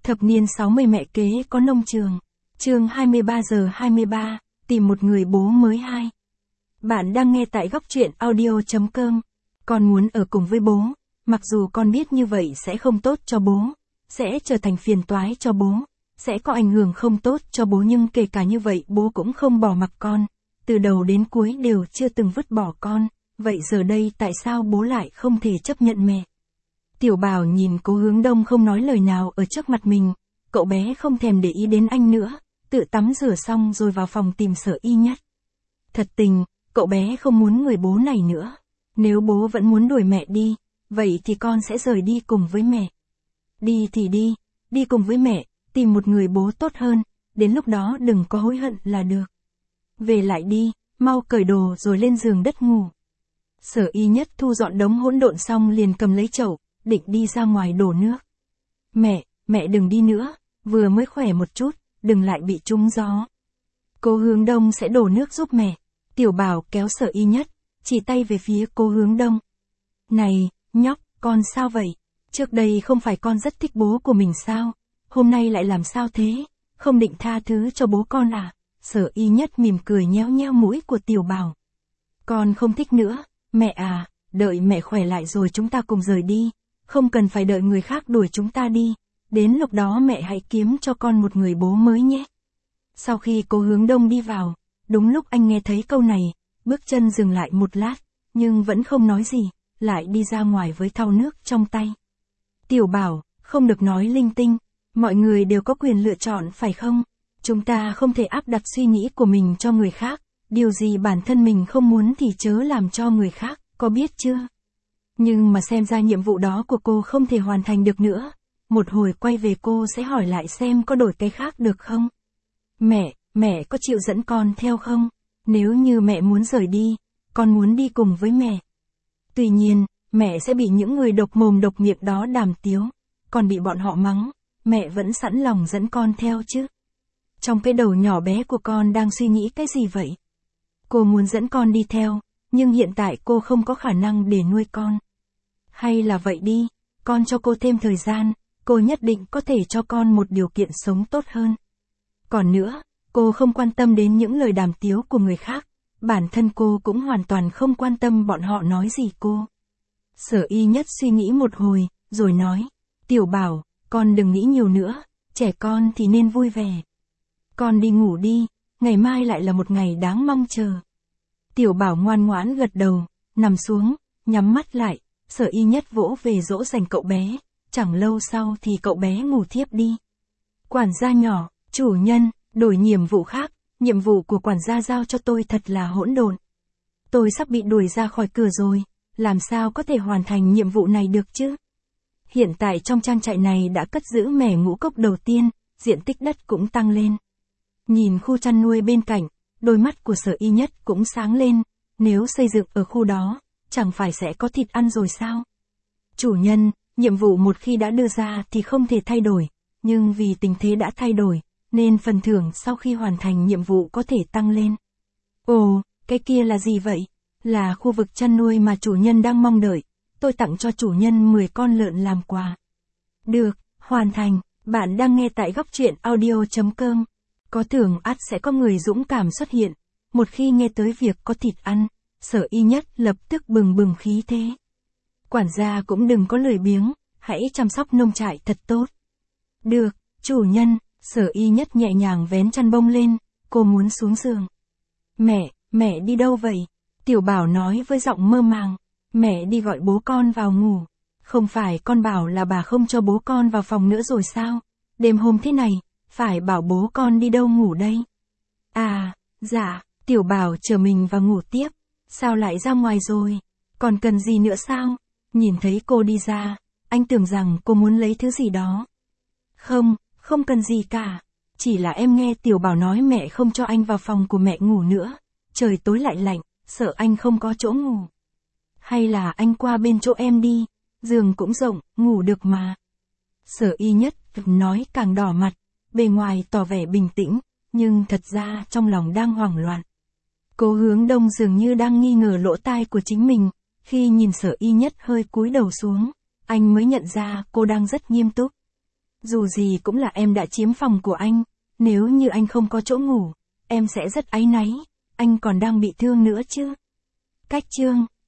Thập niên 60 mẹ kế có nông trường. Chương 23:23, tìm một người bố mới 2. Bạn đang nghe tại góc truyện audio.com. Con muốn ở cùng với bố, mặc dù con biết như vậy sẽ không tốt cho bố, sẽ trở thành phiền toái cho bố, sẽ có ảnh hưởng không tốt cho bố, nhưng kể cả như vậy bố cũng không bỏ mặc con, từ đầu đến cuối đều chưa từng vứt bỏ con, vậy giờ đây tại sao bố lại không thể chấp nhận mẹ? Tiểu Bảo nhìn Cố Hướng Đông không nói lời nào ở trước mặt mình, cậu bé không thèm để ý đến anh nữa, tự tắm rửa xong rồi vào phòng tìm Sở Y Nhất. Thật tình, cậu bé không muốn người bố này nữa. Nếu bố vẫn muốn đuổi mẹ đi, vậy thì con sẽ rời đi cùng với mẹ. Đi thì đi cùng với mẹ, tìm một người bố tốt hơn, đến lúc đó đừng có hối hận là được. Về lại đi, mau cởi đồ rồi lên giường đất ngủ. Sở Y Nhất thu dọn đống hỗn độn xong liền cầm lấy chậu, định đi ra ngoài đổ nước. Mẹ đừng đi nữa, vừa mới khỏe một chút, đừng lại bị trúng gió. Cố Hướng Đông sẽ đổ nước giúp mẹ. Tiểu Bảo kéo Sở Y Nhất, chỉ tay về phía Cố Hướng Đông. Này, nhóc, con sao vậy? Trước đây không phải con rất thích bố của mình sao? Hôm nay lại làm sao thế? Không định tha thứ cho bố con à? Sở Y Nhất mỉm cười nhéo nhéo mũi của Tiểu Bảo. Con không thích nữa, mẹ à, đợi mẹ khỏe lại rồi chúng ta cùng rời đi. Không cần phải đợi người khác đuổi chúng ta đi. Đến lúc đó mẹ hãy kiếm cho con một người bố mới nhé. Sau khi Cố Hướng Đông đi vào, đúng lúc anh nghe thấy câu này, bước chân dừng lại một lát, nhưng vẫn không nói gì, lại đi ra ngoài với thau nước trong tay. Tiểu Bảo, không được nói linh tinh, mọi người đều có quyền lựa chọn phải không? Chúng ta không thể áp đặt suy nghĩ của mình cho người khác, điều gì bản thân mình không muốn thì chớ làm cho người khác, có biết chưa? Nhưng mà xem ra nhiệm vụ đó của cô không thể hoàn thành được nữa. Một hồi quay về cô sẽ hỏi lại xem có đổi cái khác được không? Mẹ có chịu dẫn con theo không? Nếu như mẹ muốn rời đi, con muốn đi cùng với mẹ. Tuy nhiên, mẹ sẽ bị những người độc mồm độc miệng đó đàm tiếu, còn bị bọn họ mắng, mẹ vẫn sẵn lòng dẫn con theo chứ. Trong cái đầu nhỏ bé của con đang suy nghĩ cái gì vậy? Cô muốn dẫn con đi theo, nhưng hiện tại cô không có khả năng để nuôi con. Hay là vậy đi, con cho cô thêm thời gian, cô nhất định có thể cho con một điều kiện sống tốt hơn. Còn nữa, cô không quan tâm đến những lời đàm tiếu của người khác, bản thân cô cũng hoàn toàn không quan tâm bọn họ nói gì cô. Sở Y Nhất suy nghĩ một hồi, rồi nói, Tiểu Bảo, con đừng nghĩ nhiều nữa, trẻ con thì nên vui vẻ. Con đi ngủ đi, ngày mai lại là một ngày đáng mong chờ. Tiểu Bảo ngoan ngoãn gật đầu, nằm xuống, nhắm mắt lại, Sở Y Nhất vỗ về dỗ dành cậu bé, chẳng lâu sau thì cậu bé ngủ thiếp đi. Quản gia nhỏ, chủ nhân, đổi nhiệm vụ khác, nhiệm vụ của quản gia giao cho tôi thật là hỗn độn. Tôi sắp bị đuổi ra khỏi cửa rồi, làm sao có thể hoàn thành nhiệm vụ này được chứ? Hiện tại trong trang trại này đã cất giữ mẻ ngũ cốc đầu tiên, diện tích đất cũng tăng lên. Nhìn khu chăn nuôi bên cạnh, đôi mắt của Sở Y Nhất cũng sáng lên, nếu xây dựng ở khu đó, chẳng phải sẽ có thịt ăn rồi sao? Chủ nhân, nhiệm vụ một khi đã đưa ra thì không thể thay đổi, nhưng vì tình thế đã thay đổi, nên phần thưởng sau khi hoàn thành nhiệm vụ có thể tăng lên. Ồ, cái kia là gì vậy? Là khu vực chăn nuôi mà chủ nhân đang mong đợi, tôi tặng cho chủ nhân 10 con lợn làm quà. Được, hoàn thành, bạn đang nghe tại góc truyện audio.com. Có thưởng ắt sẽ có người dũng cảm xuất hiện, một khi nghe tới việc có thịt ăn, Sở Y Nhất lập tức bừng bừng khí thế. Quản gia cũng đừng có lười biếng, hãy chăm sóc nông trại thật tốt. Được, chủ nhân, Sở Y Nhất nhẹ nhàng vén chăn bông lên, cô muốn xuống giường. Mẹ đi đâu vậy? Tiểu Bảo nói với giọng mơ màng, mẹ đi gọi bố con vào ngủ. Không phải con bảo là bà không cho bố con vào phòng nữa rồi sao? Đêm hôm thế này, phải bảo bố con đi đâu ngủ đây? À, dạ, Tiểu Bảo chờ mình và ngủ tiếp. Sao lại ra ngoài rồi? Còn cần gì nữa sao? Nhìn thấy cô đi ra, anh tưởng rằng cô muốn lấy thứ gì đó. Không cần gì cả. Chỉ là em nghe Tiểu Bảo nói mẹ không cho anh vào phòng của mẹ ngủ nữa. Trời tối lại lạnh, sợ anh không có chỗ ngủ. Hay là anh qua bên chỗ em đi, giường cũng rộng, ngủ được mà. Sở Y Nhất nói càng đỏ mặt, bề ngoài tỏ vẻ bình tĩnh, nhưng thật ra trong lòng đang hoảng loạn. Cố Hướng Đông dường như đang nghi ngờ lỗ tai của chính mình, khi nhìn Sở Y Nhất hơi cúi đầu xuống, anh mới nhận ra cô đang rất nghiêm túc. Dù gì cũng là em đã chiếm phòng của anh, nếu như anh không có chỗ ngủ, em sẽ rất áy náy, anh còn đang bị thương nữa chứ. Cách chương